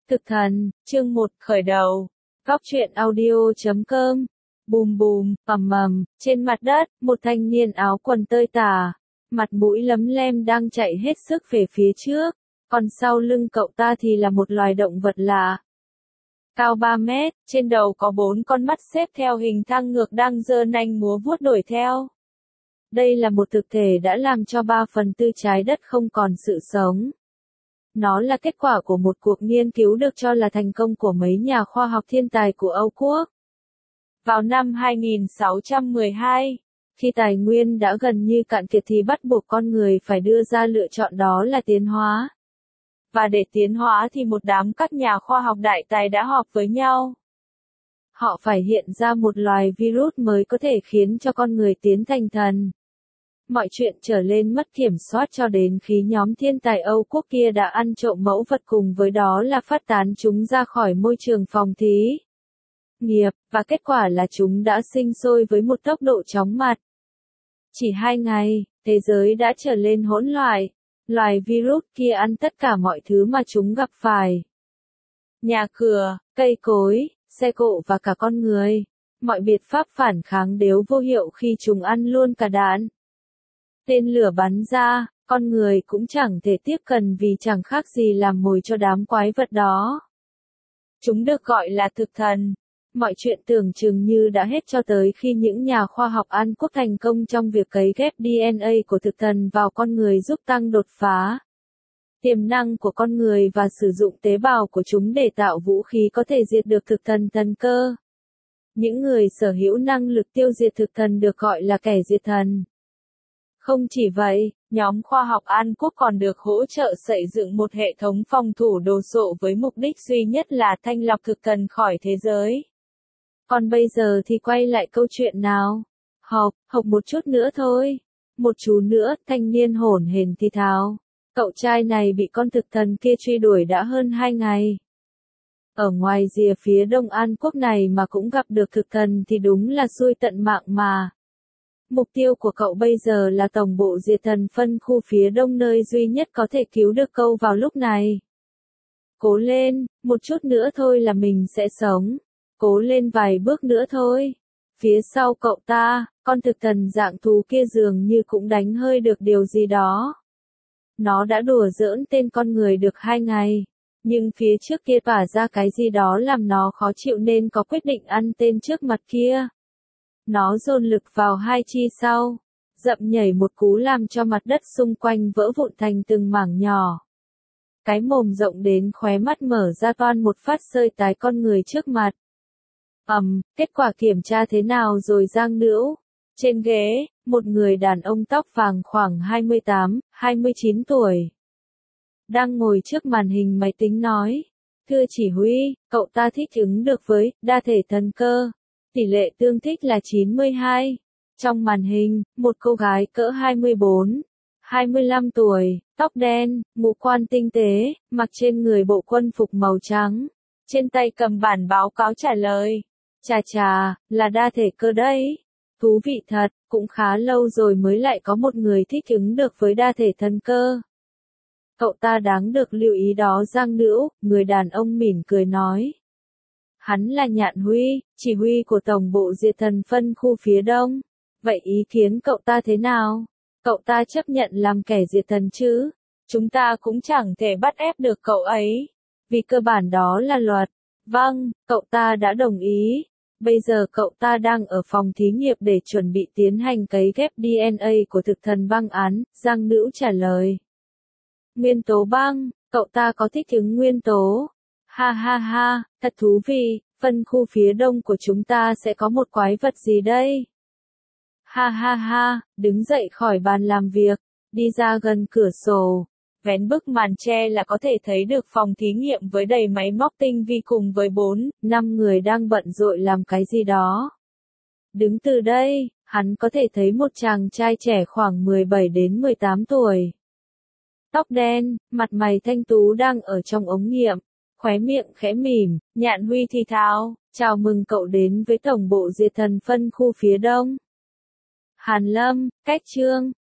Thực thần, chương 1, khởi đầu. Góc truyện audio.com. Bùm bùm, ầm ầm, trên mặt đất, một thanh niên áo quần tơi tả, mặt mũi lấm lem đang chạy hết sức về phía trước, còn sau lưng cậu ta thì là một loài động vật lạ. Cao 3 mét, trên đầu có 4 con mắt xếp theo hình thang ngược đang giơ nanh múa vuốt đuổi theo. Đây là một thực thể đã làm cho 3/4 trái đất không còn sự sống. Nó là kết quả của một cuộc nghiên cứu được cho là thành công của mấy nhà khoa học thiên tài của Âu Quốc. Vào năm 2612, khi tài nguyên đã gần như cạn kiệt thì bắt buộc con người phải đưa ra lựa chọn, đó là tiến hóa. Và để tiến hóa thì một đám các nhà khoa học đại tài đã họp với nhau. Họ phải hiện ra một loài virus mới có thể khiến cho con người tiến thành thần. Mọi chuyện trở lên mất kiểm soát cho đến khi nhóm thiên tài Âu Quốc kia đã ăn trộm mẫu vật, cùng với đó là phát tán chúng ra khỏi môi trường phòng thí nghiệm, và kết quả là chúng đã sinh sôi với một tốc độ chóng mặt. Chỉ 2 ngày, thế giới đã trở lên hỗn loạn. Loài virus kia ăn tất cả mọi thứ mà chúng gặp phải. Nhà cửa, cây cối, xe cộ và cả con người. Mọi biện pháp phản kháng đều vô hiệu khi chúng ăn luôn cả đàn. Tên lửa bắn ra, con người cũng chẳng thể tiếp cận vì chẳng khác gì làm mồi cho đám quái vật đó. Chúng được gọi là thực thần. Mọi chuyện tưởng chừng như đã hết cho tới khi những nhà khoa học An Quốc thành công trong việc cấy ghép DNA của thực thần vào con người, giúp tăng đột phá tiềm năng của con người và sử dụng tế bào của chúng để tạo vũ khí có thể diệt được thực thần thần cơ. Những người sở hữu năng lực tiêu diệt thực thần được gọi là kẻ diệt thần. Không chỉ vậy, nhóm khoa học An Quốc còn được hỗ trợ xây dựng một hệ thống phòng thủ đồ sộ với mục đích duy nhất là thanh lọc thực thần khỏi thế giới. Còn bây giờ thì quay lại câu chuyện nào. Học một chút nữa thôi. Một chú nữa, thanh niên hổn hển thì thào. Cậu trai này bị con thực thần kia truy đuổi đã hơn 2 ngày. Ở ngoài rìa phía đông An Quốc này mà cũng gặp được thực thần thì đúng là xui tận mạng mà. Mục tiêu của cậu bây giờ là tổng bộ diệt thần phân khu phía đông, nơi duy nhất có thể cứu được cậu vào lúc này. Cố lên, một chút nữa thôi là mình sẽ sống. Cố lên vài bước nữa thôi. Phía sau cậu ta, con thực thần dạng thú kia dường như cũng đánh hơi được điều gì đó. Nó đã đùa giỡn tên con người được 2 ngày. Nhưng phía trước kia tỏa ra cái gì đó làm nó khó chịu nên có quyết định ăn tên trước mặt kia. Nó dồn lực vào hai chi sau, dậm nhảy một cú làm cho mặt đất xung quanh vỡ vụn thành từng mảng nhỏ. Cái mồm rộng đến khóe mắt mở ra toan một phát sơi tái con người trước mặt. Kết quả kiểm tra thế nào rồi Giang Nữu? Trên ghế, một người đàn ông tóc vàng khoảng 28-29 tuổi. Đang ngồi trước màn hình máy tính nói. Thưa chỉ huy, cậu ta thích ứng được với đa thể thần cơ. Tỷ lệ tương thích là 92. Trong màn hình, một cô gái cỡ 24-25 tuổi, tóc đen, ngũ quan tinh tế, mặc trên người bộ quân phục màu trắng. Trên tay cầm bản báo cáo trả lời. Chà, là đa thể cơ đấy. Thú vị thật, cũng khá lâu rồi mới lại có một người thích ứng được với đa thể thần cơ. Cậu ta đáng được lưu ý đó Giang Nữu, người đàn ông mỉm cười nói. Hắn là Nhạn Huy, chỉ huy của tổng bộ diệt thần phân khu phía đông. Vậy ý kiến cậu ta thế nào? Cậu ta chấp nhận làm kẻ diệt thần chứ? Chúng ta cũng chẳng thể bắt ép được cậu ấy. Vì cơ bản đó là luật. Vâng, cậu ta đã đồng ý. Bây giờ cậu ta đang ở phòng thí nghiệm để chuẩn bị tiến hành cấy ghép DNA của thực thần băng án, Giang Nữu trả lời. Nguyên tố băng, cậu ta có thích ứng nguyên tố. Ha, thật thú vị, phân khu phía đông của chúng ta sẽ có một quái vật gì đây? Ha, đứng dậy khỏi bàn làm việc, đi ra gần cửa sổ, vén bức màn che là có thể thấy được phòng thí nghiệm với đầy máy móc tinh vi cùng với 4-5 người đang bận rộn làm cái gì đó. Đứng từ đây, hắn có thể thấy một chàng trai trẻ khoảng 17 đến 18 tuổi. Tóc đen, mặt mày thanh tú đang ở trong ống nghiệm. Khóe miệng khẽ mỉm, Nhạn Huy thì thào, chào mừng cậu đến với tổng bộ diệt thần phân khu phía đông. Hàn Lâm, Cách Trương,